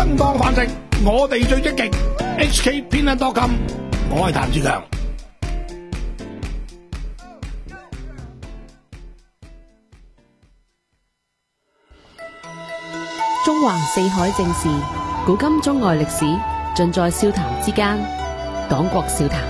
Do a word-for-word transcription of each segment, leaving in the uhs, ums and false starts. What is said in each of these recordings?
生當飯食，我哋最積極。H K 偏撚多金，我係譚志強。 中橫四海正事，古今中外歷史，盡在笑談之間。黨國笑談。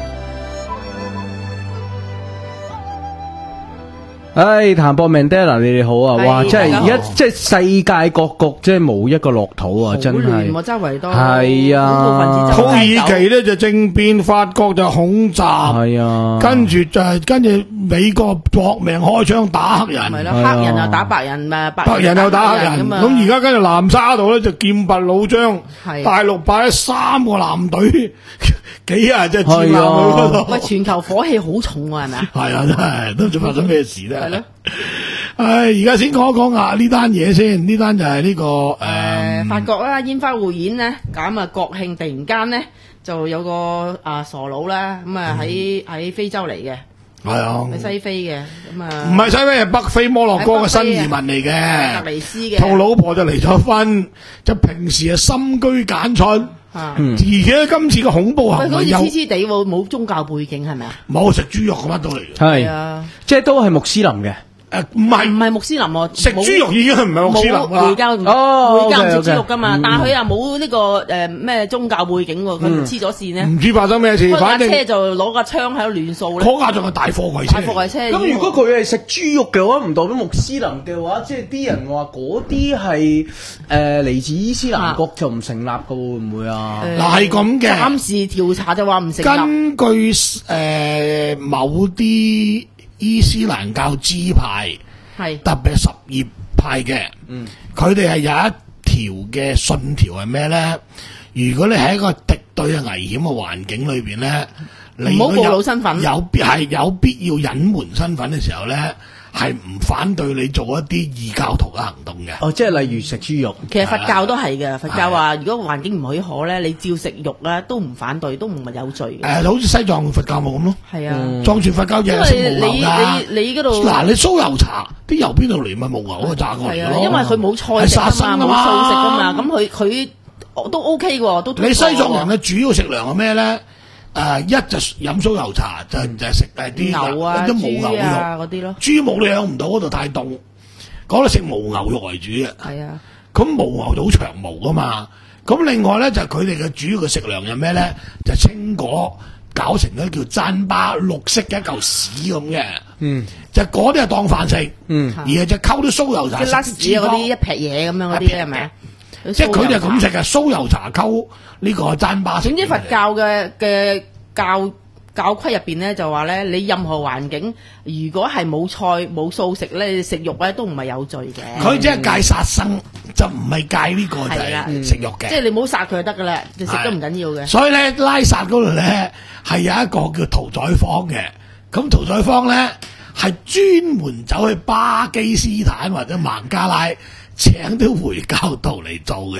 唉，譚博 Mandela 你哋好啊！哇，真係而家即係世界各國即係冇一個樂土啊！真係， 我周圍都係啊！ 土耳其咧就政變，法國就恐襲， 係啊， 跟住就係跟住美國搏命開槍打黑人， 係咯，黑人又打白人，誒白人又打黑人，咁而家跟住南沙度咧就劍拔弩張，大陸派咗三個艦隊，幾啊隻戰艦去嗰度。 喂，全球火氣好重啊，係咪啊？ 係啊，真係都唔知發生咩事咧。係咯，唉，而家先講一講啊呢單嘢先，呢單就係呢個誒法國啦，煙花匯演咧，咁啊國慶突然間咧就有個啊傻佬啦，咁啊喺喺非洲嚟嘅， 係啊， 喺西非嘅，咁啊唔係西非，係北非摩洛哥嘅新移民嚟嘅， 特尼斯嘅， 同老婆就離咗婚，就平時係深居簡出。 啊！ 而且今次嘅恐怖行為好似黐黐地喎，冇宗教背景係咪啊？ 冇食豬肉咁乜都嚟嘅， 係啊，即係都係穆斯林嘅。 誒唔係唔係穆斯林喎， 食豬肉已經係唔係穆斯林啦。 回教哦， 回教唔食豬肉噶嘛，但係佢又冇呢個誒咩宗教背景喎，佢黐咗線咧。 唔知發生咩事，反正車就攞架槍喺度亂掃咧。 嗰架仲係大貨櫃車。 大貨櫃車。 咁如果佢係食豬肉嘅話，唔代表穆斯林嘅話，即係啲人話嗰啲係誒嚟自伊斯蘭國就唔成立嘅喎，會唔會啊？ 嗱係咁嘅。 暫時調查就話唔成立。 根據誒某啲伊斯蘭教支派。係特別係什葉派嘅，佢哋係有一條嘅信條係咩咧？如果你喺一個敵對嘅危險嘅環境裏邊咧，你唔好暴露身份， 有必係有必要隱瞞身份嘅時候咧，係唔反對你做一啲異教徒嘅行動嘅。 哦，即係例如食豬肉。 其實佛教都係嘅，佛教話如果環境唔許可咧，你照食肉咧都唔反對，都唔係有罪嘅。 誒，好似西藏佛教冇咁咯。係啊，藏傳佛教嘢係食牦牛㗎。 你你嗰度嗱，你酥油茶啲油邊度嚟咪牦牛啊炸過嚟咯。 因為佢冇菜食啊嘛，冇素食啊嘛，咁佢佢都 OK 喎，都。 你西藏人嘅主要食糧係咩咧？誒，一就飲酥油茶，就就係食誒啲牛啊、 啲牦牛肉嗰啲咯。 豬冇你養唔到，嗰度太凍，嗰度食牦牛肉為主嘅。 係啊， 咁牦牛就好長毛噶嘛。咁另外咧就佢哋嘅主要嘅食糧係咩咧？就青果搞成嗰啲叫糌粑，綠色嘅一嚿屎咁嘅。嗯，就嗰啲係當飯食。嗯，而係就溝啲酥油茶。 啲甩屎嗰啲一劈嘢咁樣嗰啲係咪啊？ 即係佢哋係咁食嘅，酥油茶溝呢個糌粑。 總之佛教嘅嘅教教規入邊咧就話咧，你任何環境如果係冇菜冇素食咧，食肉咧都唔係有罪嘅。 佢只係戒殺生，就唔係戒呢個就係食肉嘅。 即係你唔好殺佢就得噶啦，你食都唔緊要嘅。 所以咧拉薩嗰度咧係有一個叫屠宰坊嘅，咁屠宰坊咧係專門走去巴基斯坦或者孟加拉。請啲回教徒嚟做嘅，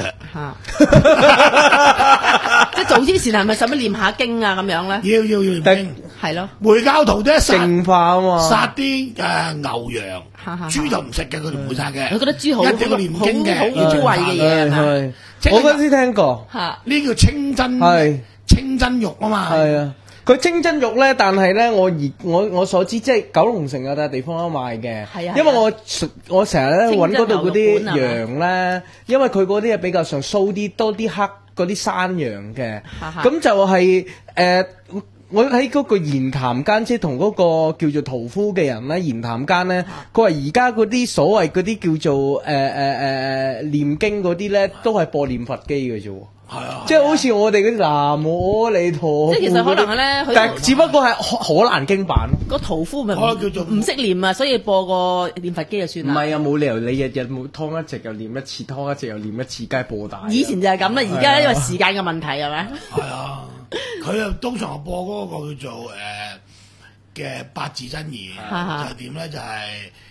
即係做之前係咪使乜念下經啊咁樣咧？ 要要要念經， 係咯。 回教徒啫， 淨化啊嘛， 殺啲誒牛羊，豬就唔食嘅，佢哋唔會殺嘅。 佢覺得豬好一定要念經嘅， 好污穢嘅嘢係。 我嗰陣時聽過， 呢叫清真，係清真肉啊嘛。 係啊。佢清真肉咧，但係咧，我而我我所知，即係九龍城有笪地方都賣嘅。係啊，因為我我成日咧揾嗰度嗰啲羊咧，因為佢嗰啲係比較上酥啲，多啲黑嗰啲山羊嘅。咁就係、是、誒、呃，我喺嗰個言談間，即係同嗰個叫做屠夫嘅人咧，言談間咧，佢話而家嗰啲所謂嗰啲叫做誒誒誒念經嗰啲咧，都係播念佛機嘅啫。係啊，即係好似我哋嗰啲南無阿彌陀， 即係其實可能咧， 但係只不過係可可蘭經版個屠夫咪叫做唔識念啊，所以播個念佛機就算啦。 唔係啊，冇理由你日日冇劏一隻又念一次，劏一隻又念一次，梗係播大。 以前就係咁啦，而家因為時間嘅問題係咪？ 係啊，佢啊通常播嗰個叫做誒嘅八字真言，就係點咧？就係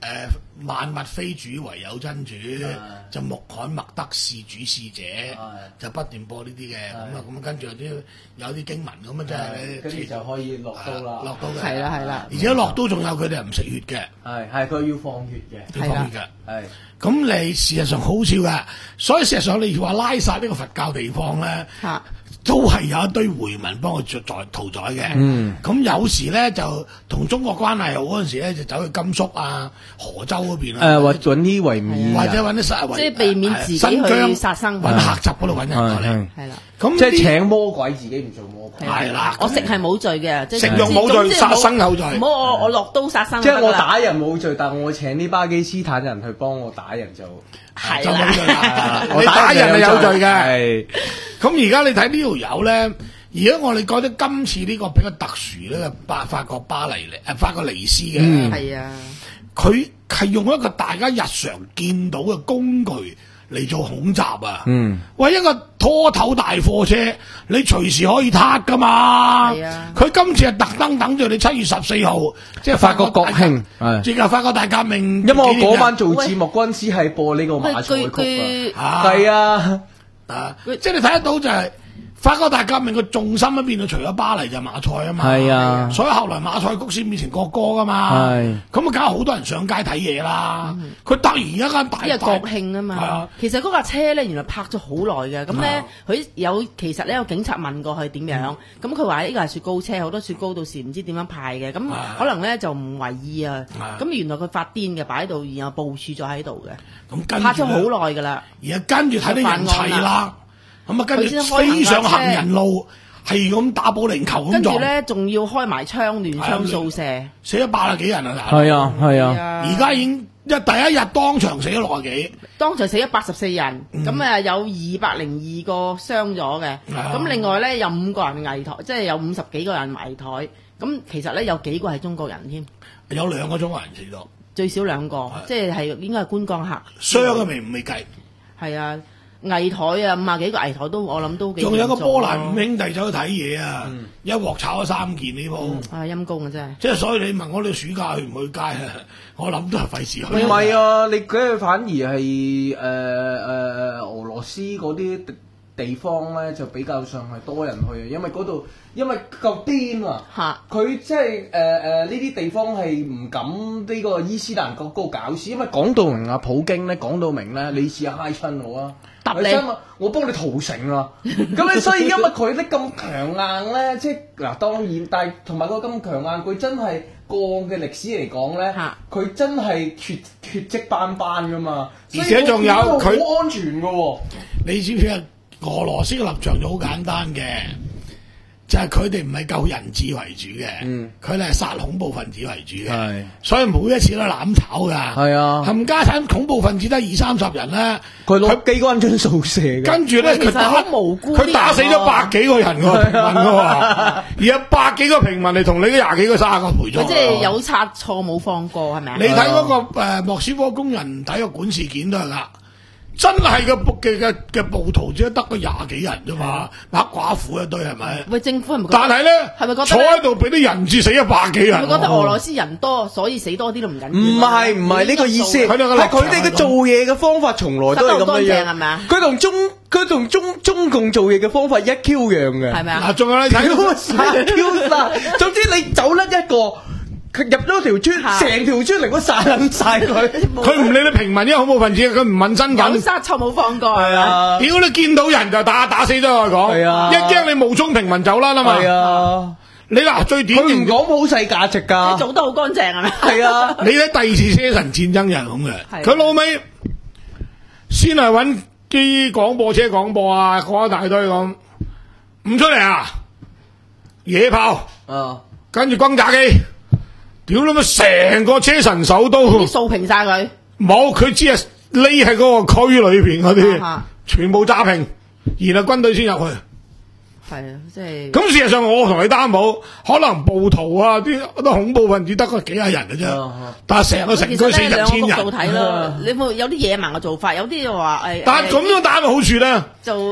萬物非主唯有真主，就穆罕默德是主使者，就不斷播呢啲嘅，咁啊咁跟住有啲有啲經文咁啊，即係跟住就可以落刀啦， 落刀嘅， 係啦係啦， 而且落刀仲有佢哋係唔食血嘅， 係係佢要放血嘅， 要放血嘅， 係。 咁你事實上好少嘅，所以事實上你話拉薩呢個佛教地方咧。都係有一堆回民幫佢在屠宰嘅，咁、嗯、有時咧就同中國關係好嗰陣時咧，就走去甘肅啊、河州嗰邊啊， 誒或揾啲維吾或者揾啲殺， 即係避免自己去殺生， 揾客集嗰度揾人過嚟， 係啦。 咁即係請魔鬼，自己唔做魔鬼。 係啦， 我食係冇罪嘅，即係食用冇罪，殺生有罪。 唔好我我落刀殺生。 即係我打人冇罪，但我請啲巴基斯坦人去幫我打人就係啦。你打人係有罪嘅。咁而家你睇呢條友咧。而家我哋覺得今次呢個比較特殊咧，巴法國巴黎誒法國尼斯嘅， 係啊， 佢係用一個大家日常見到嘅工具嚟做恐襲啊！嗯，喂，一個拖頭大貨車，你隨時可以撻噶嘛？係啊，佢今次係特登等住你七月十四號，即係法國國慶，即係法國大革命。 因為我嗰晚做節目嗰陣時係播呢個馬賽曲啊，係啊， 啊，即係你睇得到就係。法國大革命嘅重心一邊，除咗巴黎就馬賽啊嘛，係啊，所以後來馬賽曲先變成國歌噶嘛，係，咁啊，梗係好多人上街睇嘢啦。佢、嗯、突然一間大， 因為國慶啊嘛，啊其實嗰架車咧原來泊咗好耐嘅，咁咧佢有其實咧有警察問過佢點樣，咁佢話呢個係雪糕車，好多雪糕到時唔知點樣派嘅，咁可能咧就唔為意啊，咁原來佢發癲嘅擺喺度，然後部署咗喺度嘅，咁泊咗好耐噶啦， 而家跟住睇啲人齊啦。咁啊，跟住飛上行人路，係咁打保齡球咁跟住咧，仲要開埋槍亂槍掃射， 死咗八十幾人啊！ 係啊，係啊， 而家已經一第一日當場死咗六十幾， 當場死咗八十四人，咁啊、嗯、有二百零二個傷咗嘅，咁、啊、另外咧有五個人危殆，即係有五十幾個人危殆，咁其實咧有幾個係中國人添， 有兩個中國人死咗， 最少兩個，即係係應該係觀光客， 傷嘅未唔未計， 係啊。危殆啊，五啊幾個危殆都我諗都幾。 仲有個波蘭五兄弟走去睇嘢啊，嗯、一鑊炒咗三件呢鋪。 啊陰公啊真係。 即係所以你問我哋暑假去唔去街啊？我諗都係費事去。 唔係啊，你佢反而係誒誒俄羅斯嗰啲地方咧，就比較上係多人去，因為嗰度因為夠癲啊。嚇！佢即係誒誒呢啲地方係唔敢呢個伊斯蘭國嗰個搞事，因為講到明啊，普京咧講到明咧，你試下嗨親我啊！答你，我幫你屠城啊！咁咧，所以因為佢啲咁強硬咧，即係嗱，當然，但係同埋個咁強硬，佢真係過往嘅歷史嚟講咧，佢真係血血跡斑斑噶嘛， 而且仲有佢好安全噶喎。 你知唔知啊？俄羅斯嘅立場就好簡單嘅。就係佢哋唔係救人質為主嘅，佢哋係殺恐怖分子為主嘅，所以每一次都攬炒㗎。係啊，冚家產恐怖分子得二三十人咧，佢攞機關槍掃射嘅。跟住咧，佢打好無辜，佢打死咗百幾個人喎，平民㗎嘛，而有百幾個平民嚟同你嗰廿幾個卅個賠咗。 即係有殺錯冇放過係咪啊？ 你睇嗰個誒莫斯科工人體育館事件都係㗎。真係嘅嘅嘅嘅暴徒只係得個廿幾人啫嘛，白寡婦一堆係咪？ 喂，政府係咪？ 但係咧，係咪覺得坐喺度俾啲人質死咗百幾人？ 係咪覺得俄羅斯人多，所以死多啲都唔緊要？ 唔係唔係呢個意思，係佢哋嘅做嘢嘅方法從來都係咁樣，係咪啊？佢同中佢同中中共做嘢嘅方法一 Q 樣嘅，係咪啊？嗱，仲有你睇殺 Q 殺，總之你走甩一個。佢入咗條村，成條村嚟都殺撚曬佢。 佢唔理你平民啲恐怖分子，佢唔問身份。 有殺錯冇放過。 係啊！屌你見到人就打，打死咗我講。係啊！一驚你冒充平民走啦啦嘛。係啊！你嗱最典型， 佢唔講普世價值㗎。 你做得好乾淨係咪？ 係啊！ 你睇第二次車臣戰爭又係咁嘅。佢老尾先係揾啲廣播車廣播啊，講一大堆咁，唔出嚟啊！野炮。啊！跟住轟炸機。屌你咪成個車臣首都掃平晒佢， 冇佢只係匿喺嗰個區裏邊嗰啲，啊、全部炸平，然後軍隊先入去。 係啊，即係。咁事實上我同你擔保，可能暴徒啊啲都恐怖分子得個幾廿人嘅啫，啊、但係成個城區四十千人。其實咧兩個角度睇咯，你會有啲野蠻嘅做法，有啲又話誒。但係咁樣打嘅好處咧， 就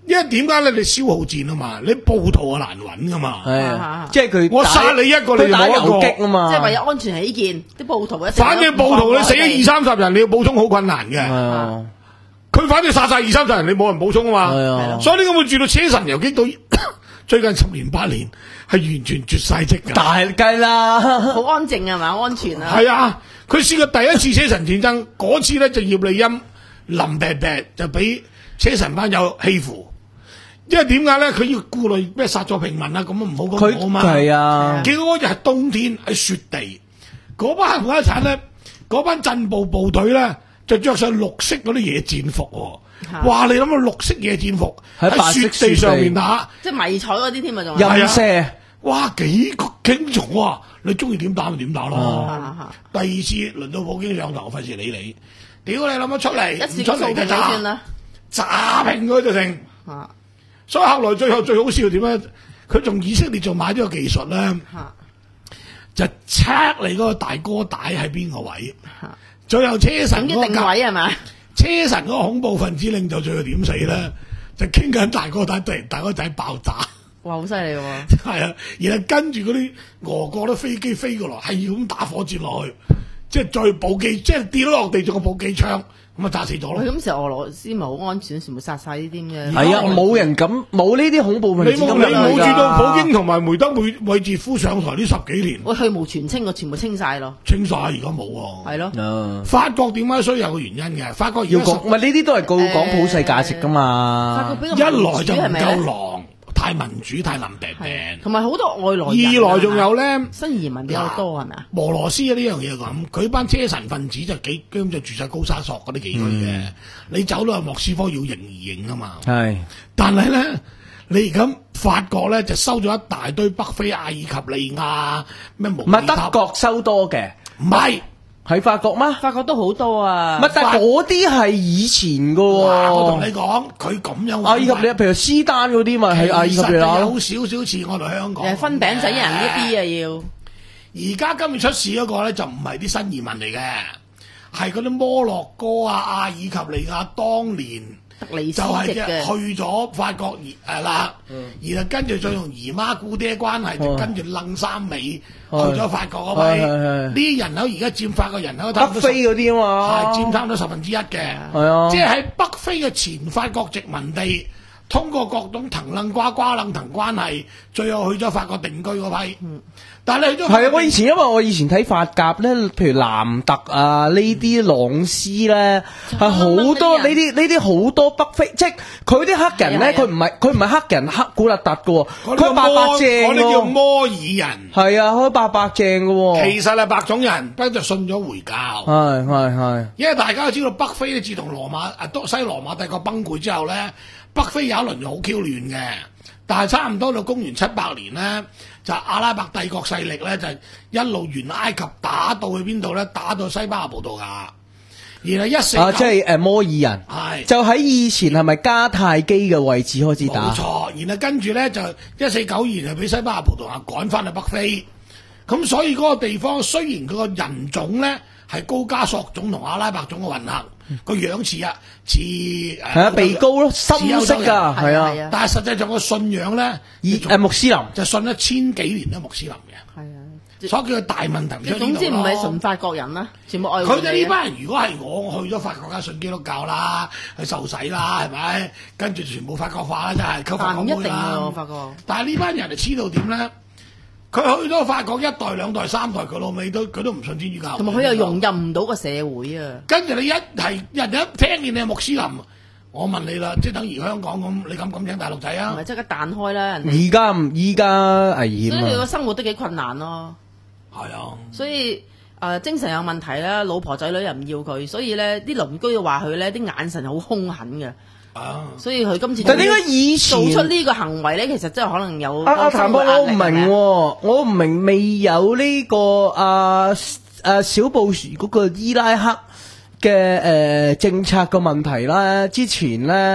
因為點解咧？你消耗戰啊嘛，你暴徒啊難揾噶嘛。 係啊，即係佢我殺你一個，你打攞一個遊擊啊嘛。 即係為咗安全起見，啲暴徒一反正暴徒你死咗二三十人，你要補充好困難嘅。 係佢反正殺晒二三十人，你冇人補充啊嘛。 係啊， 所以呢個會住到車臣遊擊到最近十年八年係完全絕晒跡㗎。 大計啦， 好安靜係嘛，安全啊。 係啊，佢試過第一次車臣戰爭嗰次咧，就葉利欽林病病就俾車臣班友欺負。因為點解咧？佢要顧慮咩殺咗平民啊，咁唔好咁講嘛。 係啊， 結果嗰日係冬天喺雪地，嗰班冚家鏟咧，嗰班鎮暴部隊咧就着上綠色嗰啲野戰服喎。哇！你諗下綠色野戰服喺雪地上面打， 即係迷彩嗰啲添啊，仲陰射。 哇！幾驚悚啊！你中意點打咪點打咯。第二次輪到普京上台，費事理你。屌你諗得出嚟，唔出嚟就炸，炸平佢就成。所以後來最後最好笑點咧？佢仲以色列仲買咗個技術咧，就 check 你嗰個大哥帶喺邊個位，最後車臣嗰個定位係嘛？ 車臣嗰個恐怖分子領袖最後點死咧？就傾緊大哥帶，突然大哥仔爆炸， 哇！好犀利喎！ 係啊，然後跟住嗰啲俄國啲飛機飛過來，係咁打火箭落去，即係再補機，即係跌咗落地仲個補機槍。咁啊炸死咗咯！ 咁時候俄羅斯咪好安全，全部殺晒呢啲咁嘅。 係啊，冇人敢冇呢啲恐怖分子。 你冇你冇住到普京同埋梅德韋韋傑夫上台呢十幾年。 喂，去無全清，我全部清晒咯。 清晒而家冇喎。 係咯。 法國點解需要有個原因嘅？法國要講，唔係呢啲都係講講普世價值噶嘛。 法國比較一來就唔夠狼。太民主太林病病， 同埋好多外來人。二來仲有咧， 新移民比較多係咪啊？ 俄羅斯呢樣嘢咁，佢班車臣分子就幾根本就住晒高沙索嗰啲地區嘅。嗯、你走到去莫斯科要認而認啊嘛。係，但係咧，你而家法國咧就收咗一大堆北非阿爾及利亞咩無。唔係德國收多嘅， 唔係。 喺法國咩？ 法國都好多啊！ 乜？但係嗰啲係以前噶喎。 我同你講，佢咁樣。 阿爾及利亞，譬如斯丹嗰啲咪係阿爾及利亞。 有少少似我哋香港。 誒，分餅仔人一啲啊要。 而家今日出事嗰個咧就唔係啲新移民嚟嘅，係嗰啲摩洛哥啊、阿爾及利亞當年就係去咗法國而誒啦，然後跟住再用姨媽姑爹關係，就跟住楞三尾去咗法國嗰位，呢啲人口而家佔法國人口北非嗰啲啊嘛， 係佔差唔多十分之一嘅，即係喺北非嘅前法國殖民地，通過各種藤楞瓜瓜楞藤關係，最後去咗法國定居嗰批。但係你都係啊！我以前因為我以前睇法甲咧，譬如南特啊呢啲朗斯咧，係好多呢啲呢啲好多北非，即係佢啲黑人咧，佢唔係佢唔係黑人黑古勒特嘅喎，佢白白淨喎。 嗰啲叫摩爾人。 係啊，佢白白淨嘅喎。 其實係白種人，不過就信咗回教。 係係係。因為大家都知道北非咧，自從羅馬啊西羅馬帝國崩潰之後咧，北非有一輪就好 Q 亂嘅。但係差唔多到公元七百年咧，就阿拉伯帝國勢力咧就一路沿埃及打到去邊度咧？打到西班牙葡萄牙，然後一四啊，即係誒摩爾人，係就喺以前係咪迦太基嘅位置開始打？ 冇錯，然後跟住咧就一四九二年就俾西班牙葡萄牙趕翻去北非，咁所以嗰個地方雖然佢個人種咧係高加索種同阿拉伯種嘅混合。個樣似啊，似誒， 係啊，鼻高咯，深色㗎，係啊， 但係實際上個信仰咧， 誒穆斯林就信咗千幾年都穆斯林嘅，係啊，所以佢大問題出呢度咯。 總之唔係純法國人啦，全部愛佢哋呢班人如果係我去咗法國梗係信基督教啦，去受洗啦，係咪？跟住全部法國化啦，真係溝法國妹啦。 法國， 但係呢班人就知道點咧？佢去咗法國一代兩代三代，佢老味都佢都唔信天主教， 同埋佢又融入唔到個社會啊！ 跟住你一係人一聽見你係穆斯林，我問你啦，即係等於香港咁，你敢唔敢請大陸仔啊？ 唔係即刻彈開啦！ 而家唔依家危險， 所以你個生活都幾困難咯。 係啊， 所以誒、呃、精神有問題啦，老婆仔女又唔要佢，所以咧啲鄰居又話佢咧啲眼神好兇狠嘅。啊！所以佢今次但點解以前做出呢個行為咧？其實真係可能有阿阿譚博，我唔明喎，我唔明未有呢、這個阿阿小布什嗰個伊拉克嘅誒、呃、政策嘅問題啦。之前咧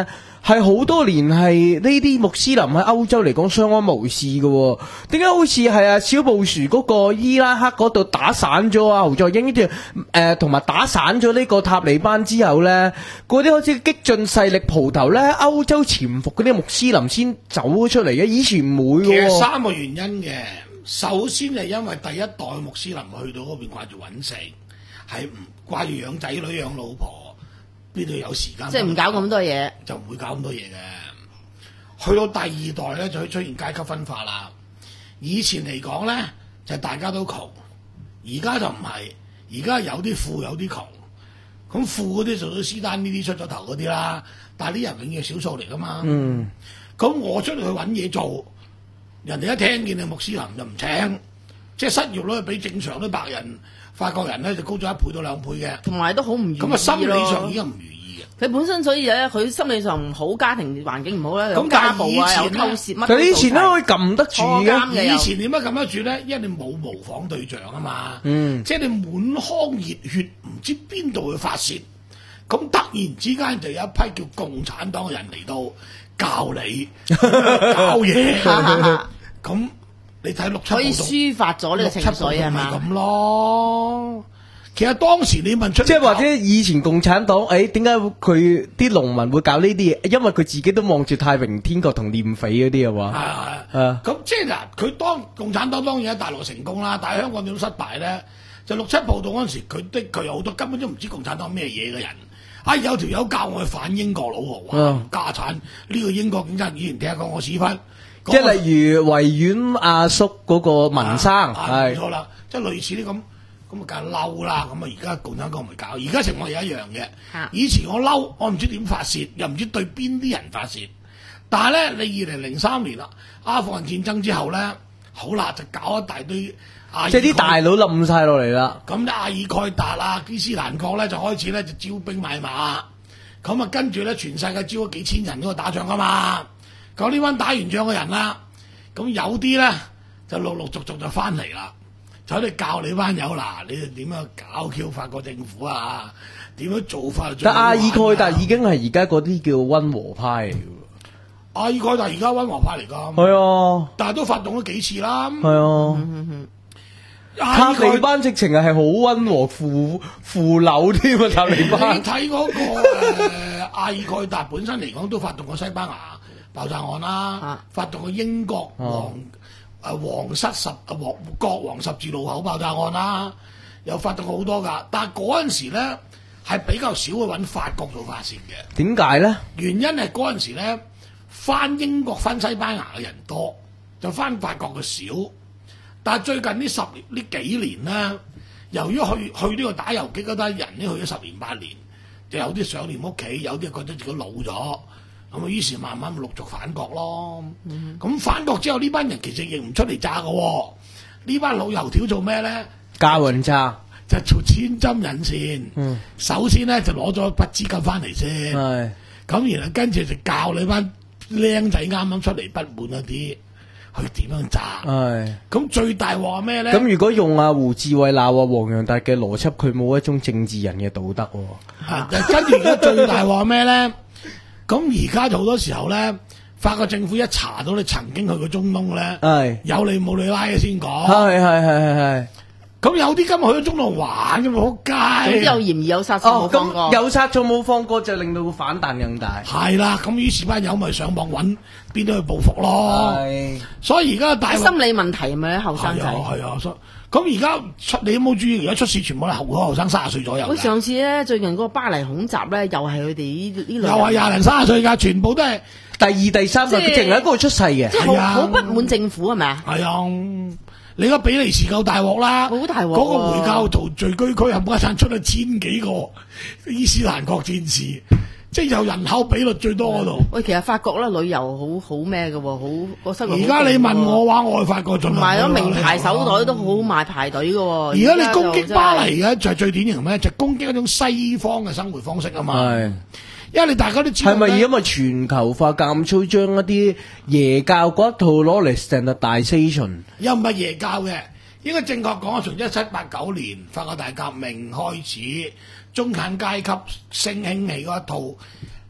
係好多年係呢啲穆斯林喺歐洲嚟講相安無事嘅，點解好似係啊小布殊嗰個伊拉克嗰度打散咗啊侯賽因，跟住誒同埋打散咗呢個塔利班之後咧，嗰啲好似激進勢力蒲頭咧，歐洲潛伏嗰啲穆斯林先走咗出嚟嘅，以前唔會嘅。 其實三個原因嘅，首先係因為第一代穆斯林去到嗰邊掛住揾食，係唔掛住養仔女養老婆。邊度有時間？ 即係唔搞咁多嘢， 就唔會搞咁多嘢嘅。去到第二代咧，就會出現階級分化啦。以前嚟講咧，就大家都窮，而家就唔係，而家有啲富有啲窮。咁富嗰啲做到斯丹呢啲出咗頭嗰啲啦，但係啲人永遠係少數嚟噶嘛。嗯。咁我出去揾嘢做，人哋一聽見你穆斯林就唔請，即係失業率比正常啲白人、法國人咧就高咗一倍到兩倍嘅， 同埋都好唔如意咯。 咁啊，心理上已經唔如意嘅。 佢本身所以咧，佢心理上唔好，家庭環境唔好咧，有家暴啊，有偷竊乜。 佢以前都可以撳得住嘅。 以前點解撳得住咧？因為你冇模仿對象啊嘛。嗯。即係你滿腔熱血，唔知邊度去發泄。咁突然之間就有一批叫共產黨嘅人嚟到教你教嘢。咁你睇六七可以抒發咗呢個情緒係嘛？ 咁咯。其實當時你問出， 即係或者以前共產黨，誒點解佢啲農民會搞呢啲嘢？因為佢自己都望住太平天國同念匪嗰啲啊嘛。 係係係。咁即係嗱，佢當共產黨當然喺大陸成功啦，但係香港點樣失敗咧？就六七暴動嗰陣時，佢的佢有好多根本都唔知共產黨咩嘢嘅人。啊，有條友教我去反英國佬喎，哇！家產呢個英國警察以前聽講我屎忽。 即係例如維園阿叔嗰個民生，係冇錯啦，即係類似啲咁。咁啊，梗係嬲啦！咁啊，而家共產黨咪搞，而家情況又一樣嘅。以前我嬲，我唔知點發泄，又唔知對邊啲人發泄。但係咧，你二零零三年啦，阿富汗戰爭之後咧，好啦，就搞一大堆阿即係啲大佬冧晒落嚟啦。 咁阿爾蓋達啊、伊斯蘭國咧就開始咧就招兵買馬。咁啊，跟住咧全世界招咗幾千人嗰度打仗啊嘛。咁呢班打完仗嘅人啦，咁有啲咧就陸陸續續就翻嚟啦。就喺度教你班友嗱，你哋點樣搞 Q 法國政府啊？點樣做法？ 但阿爾蓋達已經係而家嗰啲叫溫和派嚟嘅。 阿爾蓋達而家溫和派嚟㗎。 係啊， 但係都發動咗幾次啦。 係啊。塔利班直情係好溫和扶扶樓添啊！塔利班。 你睇嗰、那個誒阿爾蓋達本身嚟講都發動過西班牙爆炸案啦，啊、發動過英國皇。誒皇室十啊皇國王十字路口爆炸案啦，又發動好多㗎，但係嗰陣時咧係比較少去揾法國做發泄嘅。點解咧？原因係嗰陣時咧翻英國翻西班牙嘅人多，就翻法國嘅少。但係最近呢十年呢幾年咧，由於去去呢個打遊擊嗰班人咧去咗十年八年，就有啲想念屋企，有啲覺得自己老咗。咁啊，於是慢慢陸續反國咯。咁、嗯、反國之後，呢班人其實認唔出嚟炸嘅喎。呢班老油條做咩咧？ 教人炸， 就做千針引線。嗯、首先咧就攞咗一筆資金翻嚟先。係。咁然後跟住就教你班僆仔啱啱出嚟不滿嗰啲，去點樣炸。係。咁最大鑊咩咧？ 咁如果用阿胡志偉鬧阿黃洋達嘅邏輯，佢冇一種政治人嘅道德喎。 啊、跟住而家最大鑊咩咧？咁而家就好多時候咧，法國政府一查到你曾經去過中東咧，係有你冇你拉嘅先講，係係係係係。咁有啲今日去咗中東玩咁好街， 總之有嫌疑有殺錯冇放過， 哦、有殺錯冇放過就令到個反彈更大。 係啦，咁於是班友咪上網揾邊度去報復咯。係，所以而家大心理問題係咪後生仔？ 係啊，所以。咁而家出你有冇注意？而家出事全部係後後生三十歲左右。 我上次咧最近嗰個巴黎恐襲咧，又係佢哋呢呢類。 又係廿零三十歲㗎，全部都係第二、第三代，佢淨係喺嗰度出世嘅。 即係好好不滿政府係咪啊？ 係啊，你而家比利時夠大鑊啦， 好大鑊。 嗰個回教徒聚居區冚家鏟出咗千幾個伊斯蘭國戰士。即係由人口比率最多嗰度。 喂，其實法國咧旅遊好好咩嘅喎，好個生活。 而家你問我話，我去法國盡量。 買咗名牌手袋都好賣排隊嘅喎。 而家你攻擊巴黎嘅就係最典型咩？就係攻擊一種西方嘅生活方式啊嘛。係。因為你大家都知道。係咪因為全球化咁粗將一啲耶教嗰一套攞嚟 standardization？ 又唔係耶教嘅，應該正確講，從一七八九年法國大革命開始。中產階級升興起嗰一套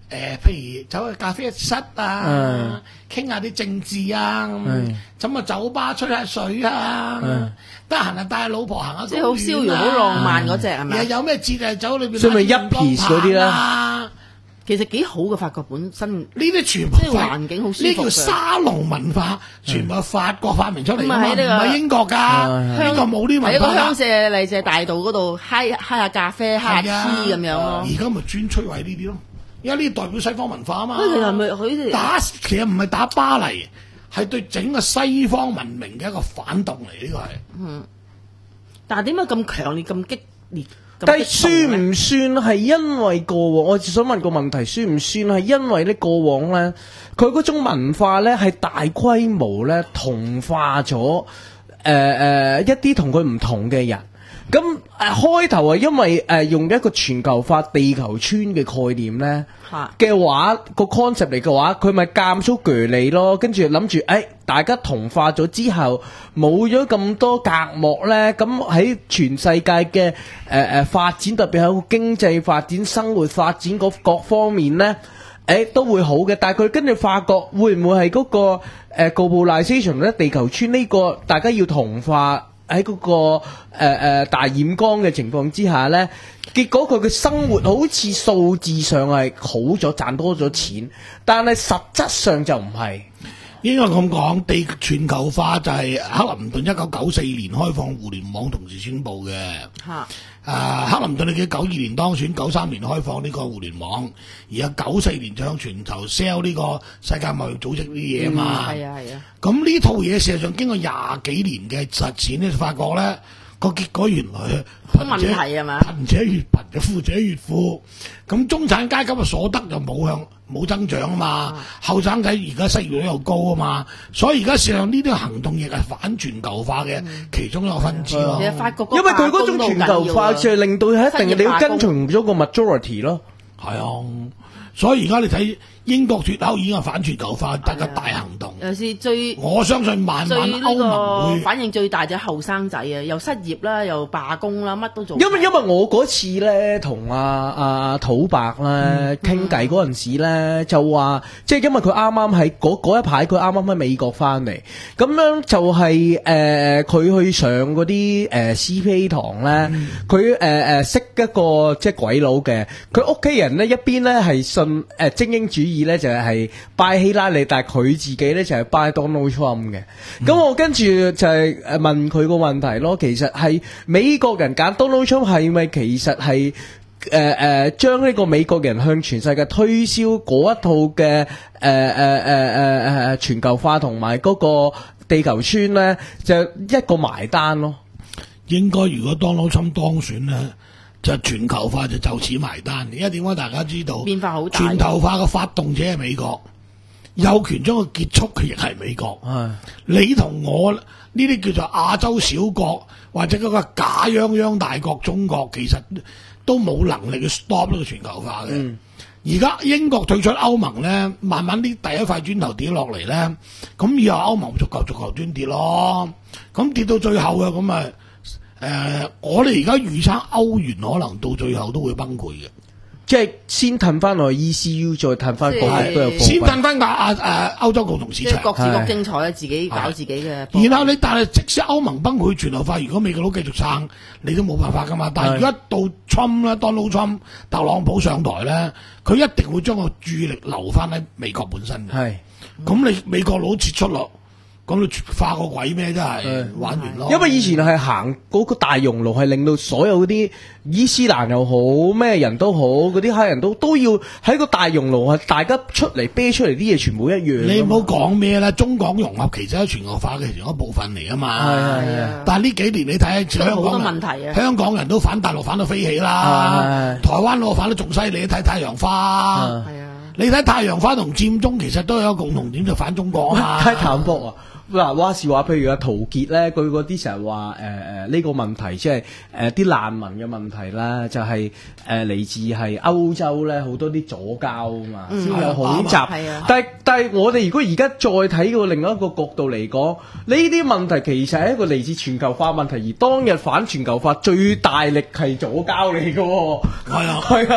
誒，譬如走去咖啡室啊，傾下啲政治啊，咁咁啊酒吧吹下水啊，得閒啊帶老婆行下， 即係好逍遙、好浪漫嗰隻係咪？ 有咩節日走裏邊， 所以咪一 piece 嗰啲啦。 其實幾好嘅，法國本身呢啲全部即係環境好舒服。 呢叫沙龍文化，全部係法國發明出嚟㗎嘛，唔係英國㗎。英國冇啲文化。喺個香榭麗舍大道嗰度嗨嗨下咖啡、嗨下 tea 咁樣咯。 而家咪專摧毀呢啲咯，因為呢啲代表西方文化啊嘛。 其實係咪佢哋打其實唔係打巴黎，係對整個西方文明嘅一個反動嚟，呢個係。 嗯。但係點解咁強烈、咁激烈？ 但係算唔算係因為過往？我想問個問題，算唔算係因為呢過往咧，佢嗰種文化咧係大規模咧同化咗誒誒一啲同佢唔同嘅人？咁誒、呃、開頭係因為誒、呃、用一個全球化地球村嘅概念咧嘅話，個 concept 嚟嘅話，佢咪監粗鋸你咯，跟住諗住誒大家同化咗之後，冇咗咁多隔膜咧，咁喺全世界嘅誒誒發展，特別係個經濟發展、生活發展嗰各方面咧，誒、欸、都會好嘅。但係佢跟住發覺會唔會係嗰、那個誒、呃、globalization 咧地球村呢、這個大家要同化？喺嗰、那個誒誒、呃、大染缸嘅情況之下咧，結果佢嘅生活好似數字上係好咗，賺多咗錢，但係實質上就唔係。 應該咁講，地全球化就係克林頓一九九四年開放互聯網同時宣佈嘅。嚇！啊，克林頓你記九二年當選，九三年開放呢個互聯網，而家九四年就向全球 sell 呢個世界貿易組織啲嘢啊嘛。係啊係啊。咁呢套嘢事實上經過廿幾年嘅實踐咧，發覺咧個結果原來冇問題係嘛？ 貧者越貧，就富者越富。咁中產階級嘅所得就冇向冇增長啊嘛，後生仔而家失業率又高啊嘛，所以而家事實上呢啲行動亦係反全球化嘅其中一個分支咯。 其實法國因為佢嗰種全球化就係令到係一定你要跟從咗個 majority 咯。 係啊，所以而家你睇英國脫歐已經係反全球化，大家大行動。 尤其是最我相信慢慢歐盟會反應最大就係後生仔啊，又失業啦，又罷工啦，乜都做。 因為因為我嗰次咧同阿阿土伯咧傾偈嗰陣時咧，就話即係因為佢啱啱喺嗰嗰一排佢啱啱喺美國翻嚟，咁樣就係誒佢去上嗰啲誒 C P A 堂咧，佢誒誒識一個即係鬼佬嘅，佢屋企人咧一邊咧係信誒、呃、精英主義咧就係拜希拉里，但係佢自己咧就係拜 Donald Trump 嘅。咁、嗯、我跟住就係誒問佢個問題咯，其實係美國人揀 Donald Trump 係咪其實係誒誒將呢個美國人向全世界推銷嗰一套嘅誒誒誒誒誒全球化同埋嗰個地球村咧，就一個埋單咯。 應該如果 Donald Trump 當選咧，就全球化就就此埋單。因為點解大家知道變化好大， 全球化嘅發動者係美國，有權將佢結束嘅亦係美國。你同我呢啲叫做亞洲小國或者嗰個假泱泱大國中國，其實都冇能力去 stop 呢個全球化嘅。而家、嗯、英國退出歐盟咧，慢慢啲第一塊磚頭跌落嚟咧，咁以後歐盟逐球逐球磚跌咯。咁跌到最後嘅咁啊〜誒、呃，我哋而家預測歐元可能到最後都會崩潰嘅， 即係先褪翻落去 E C U， 再褪翻國內都有貨幣， 先褪翻個亞誒歐洲共同市場， 即係各自各精彩，自己搞自己嘅。 然後你但係即使歐盟崩潰全球化，如果美國佬繼續撐，你都冇辦法噶嘛。但係如果一到 Trump 咧，Donald Trump 特朗普上台咧，佢一定會將個注意力留翻喺美國本身嘅。係，咁你美國佬撤出咯。咁你化個鬼咩？真係玩完咯！ 因為以前係行嗰個大熔爐，係令到所有嗰啲伊斯蘭又好，咩人都好，嗰啲黑人都都要喺個大熔爐，係大家出嚟啤出嚟啲嘢全部一樣。 你唔好講咩啦，中港融合其實係全球化嘅其中一部分嚟啊嘛。係啊，但係呢幾年你睇下香港人，好多問題啊，香港人都反大陸反到飛起啦，台灣佬反得仲犀利，你睇太陽花。係啊，你睇太陽花同佔中其實都有共同點，就反中國啊嘛。 太淡薄啊！嗱，話時話，譬如阿陶傑咧，佢嗰啲成日話誒誒呢個問題，即係誒啲難民嘅問題啦，就係誒嚟自係歐洲咧，好多啲左膠啊嘛，先、嗯、有恐襲。係啊，但係但係我哋如果而家再睇過另外一個角度嚟講，呢啲問題其實係一個嚟自全球化問題，而當日反全球化最大力係左膠嚟嘅喎。係啊，係啊。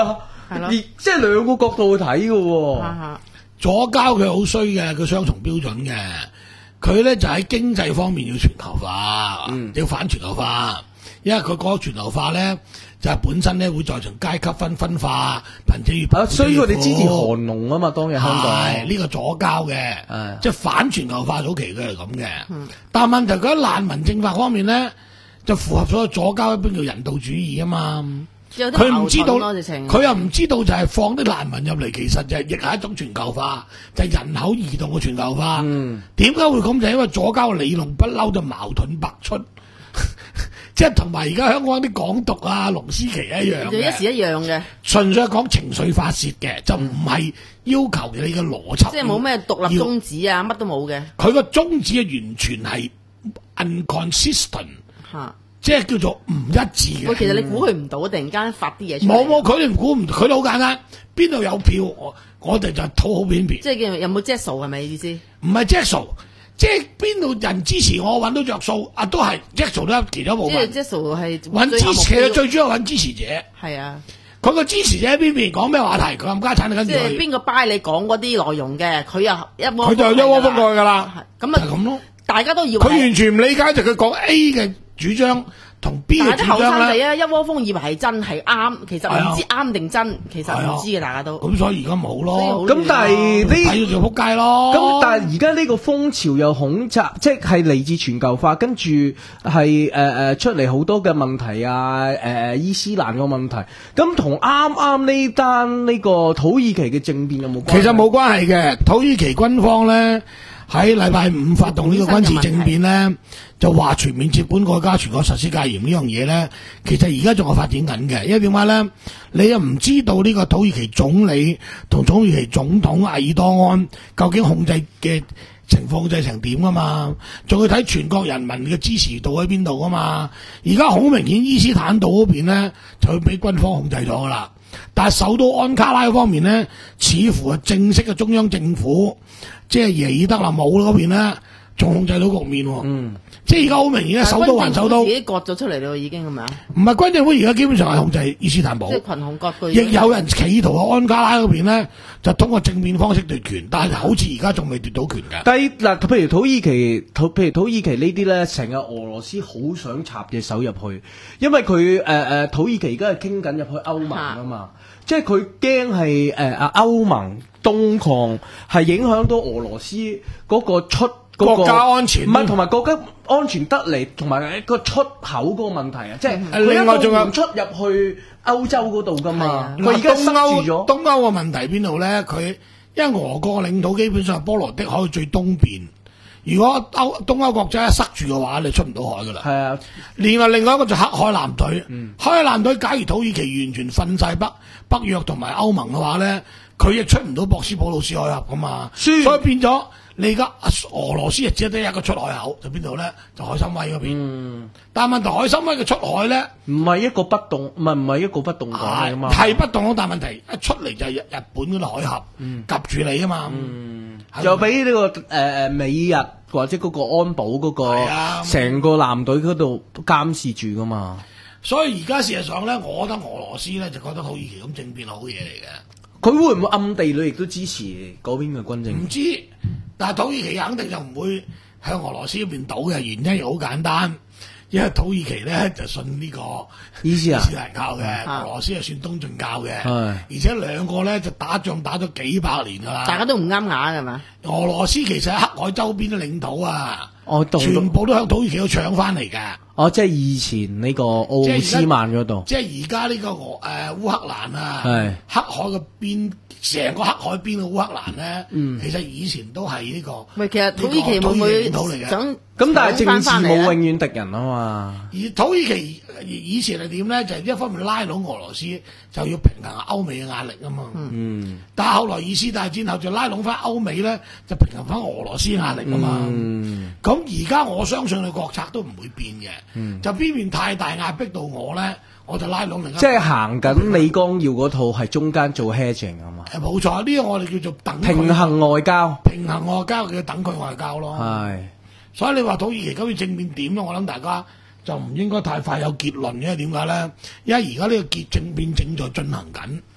係咯， 即係兩個角度去睇嘅喎。 左膠佢好衰嘅，佢雙重標準嘅。佢咧就喺經濟方面要全球化，嗯、要反全球化，因為佢嗰個全球化咧就係、是、本身咧會造成階級分分化、貧者越貧。 所以佢哋支持韓農啊嘛，當日香港係呢、這個左膠嘅，即係反全球化早期佢係咁嘅。嗯、但係問題佢喺難民政策方面咧，就符合咗左膠一般叫人道主義啊嘛。佢唔知道，佢又唔知道就係放啲難民入嚟，其實就係亦係一種全球化，就係、是、人口移動嘅全球化。點解、嗯、會咁？就係因為左膠理論不嬲就矛盾百出，即係同埋而家香港啲港獨啊、龍思琪一樣嘅， 就一時一樣嘅， 純粹係講情緒發泄嘅，就唔係要求你嘅邏輯。 即係冇咩獨立宗旨啊，乜都冇嘅。 佢個宗旨係完全係 inconsistent。嚇！即係叫做唔一致嘅。 其實你估佢唔到，突然間發啲嘢出嚟。 冇冇，佢哋估唔到，佢都好簡單。邊度有票，我我哋就討好邊邊。 即係有冇 Jazzo 係咪意思？ 唔係 Jazzo，即係邊度人支持我揾到着數啊，都係 Jazzo 都係其中一部分。 即係 Jazzo 係揾支持，其實最主要揾支持者。 係啊。 佢個支持者喺邊邊講咩話題，佢冚家產跟住。 即係邊個 buy 你講嗰啲內容嘅，佢又一窩。 佢就一窩蜂過去㗎啦。 咁啊， 就咁咯。 大家都以為。 佢完全唔理解就佢講 A 嘅主張。同 B 嘅主張咧， 後生仔啊，一窩蜂以為係真係啱，其實唔知啱定真，其實唔知嘅，大家都。 咁所以而家冇咯。 咁但係呢睇住就撲街咯。 咁但係而家呢個風潮又恐襲，即係嚟自全球化，跟住係誒誒出嚟好多嘅問題啊，誒、呃、伊斯蘭個問題，咁同啱啱呢單呢個土耳其嘅政變有冇關係？ 其實冇關係嘅，土耳其軍方咧喺禮拜五發動呢個軍事政變咧。就話全面接管國家，全國實施戒嚴呢樣嘢咧，其實而家仲係發展緊嘅。因為點解咧？你又唔知道呢個土耳其總理同土耳其總統埃爾多安究竟控制嘅情況控制成點噶嘛？仲要睇全國人民嘅支持度喺邊度噶嘛？而家好明顯伊斯坦島嗰邊咧就會俾軍方控制咗噶啦，但係首都安卡拉方面咧，似乎係正式嘅中央政府，即係耶爾德拉姆嗰邊咧，仲控制到局面。嗯。即係而家好明顯咧，首都還首都， 自己割咗出嚟咯，已經係咪啊？ 唔係軍政府而家基本上係控制伊斯坦堡， 即係群雄割據。 亦有人企圖喺安卡拉嗰邊咧，就通過正面方式奪權，但係好似而家仲未奪到權嘅。 但係嗱，譬如土耳其，土譬如土耳其呢啲咧，成日俄羅斯好想插隻手入去，因為佢誒誒土耳其而家係傾緊入去歐盟啊嘛，即係佢驚係誒啊歐盟東擴係影響到俄羅斯嗰個出。 國家安全唔係同埋國家安全得嚟，同埋一個出口嗰個問題啊！即係另外仲有出入去歐洲嗰度噶嘛？ 佢而家塞住咗。東歐個問題邊度咧？佢因為俄國領土基本上係波羅的海最東邊，如果歐東歐國家一塞住嘅話，你出唔到海噶啦。係啊，另外另外一個就黑海艦隊，嗯、黑海艦隊假如土耳其完全瞓晒北北約同埋歐盟嘅話咧，佢亦出唔到博斯普魯斯海峽噶嘛，輸所以變咗。你而家俄羅斯就只得一個出海口，就邊度咧？就海參崴嗰邊。嗯，但係問題海參崴嘅出海咧， 唔係一個不動，唔係唔係一個不動港嚟啊嘛。 係不動，但係問題一出嚟就係日日本嗰度海峽，嗯，夾住你啊嘛。 嗯，就俾呢個誒誒美日或者嗰個安保嗰個成個艦隊嗰度監視住噶嘛。 所以而家事實上咧，我覺得俄羅斯咧就覺得土耳其咁政變係好嘢嚟嘅。 佢會唔會暗地裏亦都支持嗰邊嘅軍政？ 唔知。但係土耳其肯定就唔會向俄羅斯嗰邊倒嘅，原因又好簡單，因為土耳其咧就信呢個伊斯蘭教嘅，俄羅斯係信東正教嘅，而且兩個咧就打仗打咗幾百年噶啦， 大家都唔啱牙㗎嘛。 俄羅斯其實喺黑海周邊嘅領土啊， 哦、 全部都向土耳其度搶翻嚟㗎。 哦，即係以前呢個奧斯曼嗰度， 即係而家呢個俄誒烏克蘭啊，是黑海嘅邊。成個黑海邊嘅烏克蘭咧，嗯、其實以前都係呢、這個。唔係，其實土耳其會唔會想咁？但係政治冇永遠敵人啊嘛。 而土耳其以前係點咧？就係、是、一方面拉攏俄羅斯，就要平衡歐美嘅壓力啊嘛。嗯。但係後來二次大戰後就拉攏翻歐美咧，就平衡翻俄羅斯壓力啊嘛。嗯。咁而家我相信佢國策都唔會變嘅。嗯。就邊邊太大壓迫到我咧？我就拉攏另一， 即係行緊李光耀嗰套係中間做 hedging 啊嘛， 係冇錯，呢個我哋叫做等平衡外交， 平衡外交叫等佢外交咯。係是，所以你話土耳其今次政變點咧？我諗大家就唔應該太快有結論嘅，點解咧？因為而家呢個結政變正在進行緊，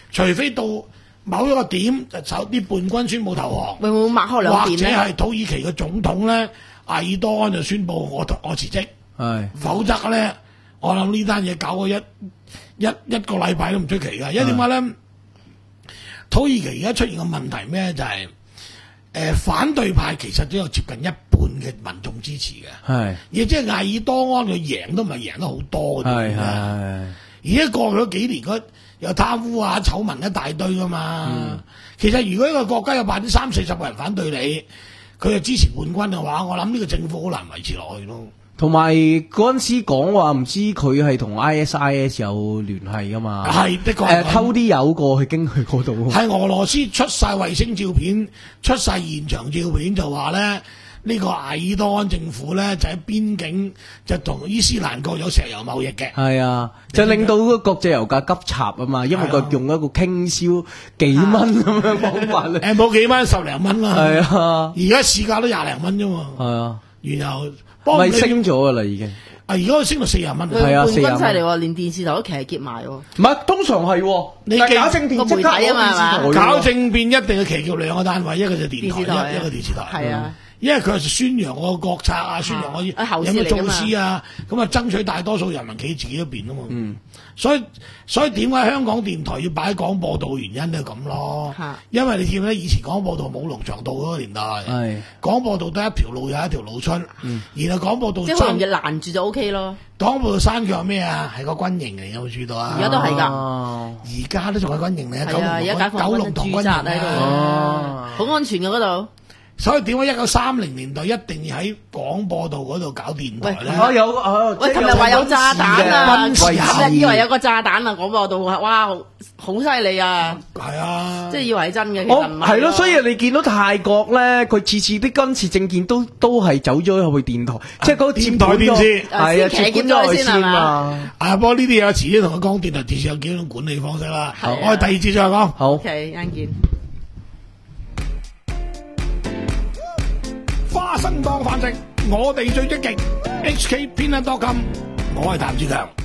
除非到某一個點就首啲叛軍宣布投降， 會唔會擘開兩邊或者係土耳其嘅總統咧阿爾多安就宣布我我辭職， 係， 否則咧我諗呢單嘢搞個一一一個禮拜都唔出奇㗎，因為點解咧？土耳其而家出現嘅問題咩就係、是。誒、呃、反對派其實都有接近一半嘅民眾支持嘅，係，亦即係艾爾多安佢贏都唔係贏得好多嘅，係係。而家過去嗰幾年嗰有貪污啊醜聞一大堆噶嘛、嗯，其實如果一個國家有百分之三四十個人反對你，佢又支持叛軍嘅話，我諗呢個政府好難維持落去咯。同埋嗰陣時講話唔知佢係同 I S I S 有聯繫噶嘛？係的確，誒、呃、偷啲油過去經佢嗰度。係俄羅斯出晒衛星照片，出晒現場照片，就話咧呢、呢個艾爾多安政府咧就喺邊境就同伊斯蘭國有石油貿易嘅。係啊，就令到個國際油價急插啊嘛，因為佢用一個傾銷幾蚊咁樣方法咧。誒冇幾蚊，十零蚊啦。係啊，而家市價都廿零蚊啫嘛。係啊，然後。咪升咗噶啦，已經。啊，而家佢升到四十蚊。係啊，四十蚊犀利喎，連電視台都騎劫埋喎。唔係，通常係你搞政變，個媒體啊嘛，搞政變一定係騎劫兩個單位，一個就電台，一一個電視台。係啊。因為佢係宣揚我個國策啊，宣揚我有咩措施啊，咁啊爭取大多數人民企自己一邊啊嘛。嗯，所以所以點解香港電台要擺喺廣播道，原因都係咁咯。因為你見咧，以前廣播道冇龍翔道嗰個年代，係廣播道得一條路有一條路出，嗯，然後廣播道即係好容易攔住就 O K 咯。廣播道山腳係咩啊？係個軍營嚟，有冇注意到啊？而家都係㗎，而家都仲係軍營嚟啊！係啊，而家解放軍駐紮喺度，哦，好安全㗎嗰度。所以點解一九三零年代一定要喺廣播道嗰度搞電台咧？我有啊，喂，琴日話有炸彈啊，琴日以為有個炸彈啊，廣播道哇，好犀利啊！係啊，即係以為係真嘅，其實唔係。係咯，所以你見到泰國咧，佢次次啲今次政見都都係走咗去電台，即係嗰個電台電視係啊，接管咗先係嘛？啊，不過呢啲嘢遲啲同佢講，電台電視有幾種管理方式啦。我哋第二節再講。好。OK，啱見。花生當飯食，我哋最積極。H K Peanut dot com， 我係譚志強。